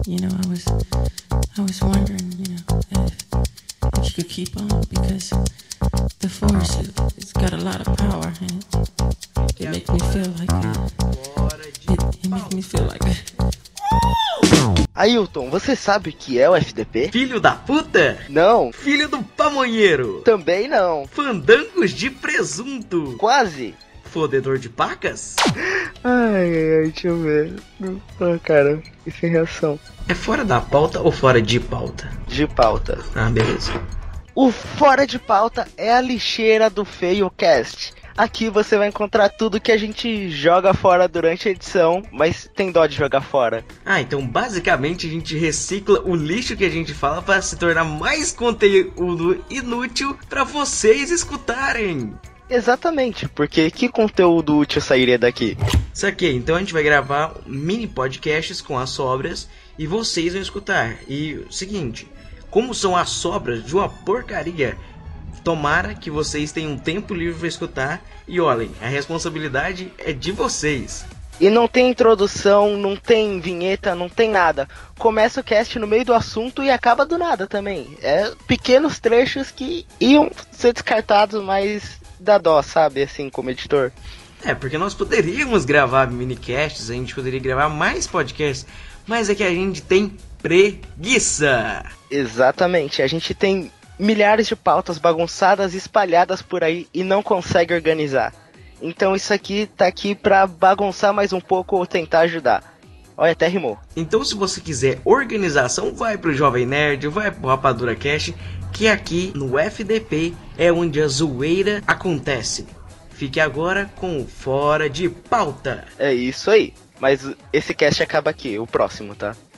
You know, I was wondering, you know, if you could keep on, because the force, it's got a lot of power, and it makes me feel like it makes me feel like Ailton, você sabe o que é o FDP? Filho da puta? Não. Filho do pamonheiro? Também não. Fandangos de presunto? Quase. Fodedor de pacas? Ai, deixa eu ver. Ah, cara, e sem reação. É fora da pauta ou fora de pauta? De pauta. Ah, beleza. O Fora de Pauta é a lixeira do FeioCast. Aqui você vai encontrar tudo que a gente joga fora durante a edição, mas tem dó de jogar fora. Ah, então basicamente a gente recicla o lixo que a gente fala para se tornar mais conteúdo inútil para vocês escutarem. Exatamente, porque que conteúdo útil sairia daqui? Saquei, então a gente vai gravar mini podcasts com as sobras e vocês vão escutar. E o seguinte, como são as sobras de uma porcaria, tomara que vocês tenham um tempo livre para escutar. E olhem, a responsabilidade é de vocês. E não tem introdução, não tem vinheta, não tem nada. Começa o cast no meio do assunto e acaba do nada também. É pequenos trechos que iam ser descartados, mas dá dó, sabe, assim, como editor. É, porque nós poderíamos gravar minicasts, a gente poderia gravar mais podcasts, mas é que a gente tem preguiça. Exatamente, a gente tem milhares de pautas bagunçadas espalhadas por aí e não consegue organizar. Então isso aqui tá aqui pra bagunçar mais um pouco ou tentar ajudar. Olha, até rimou. Então se você quiser organização, vai pro Jovem Nerd, vai pro Rapadura Cast, que aqui no FDP é onde a zoeira acontece. Fique agora com o Fora de Pauta. É isso aí, mas esse cast acaba aqui, o próximo, tá?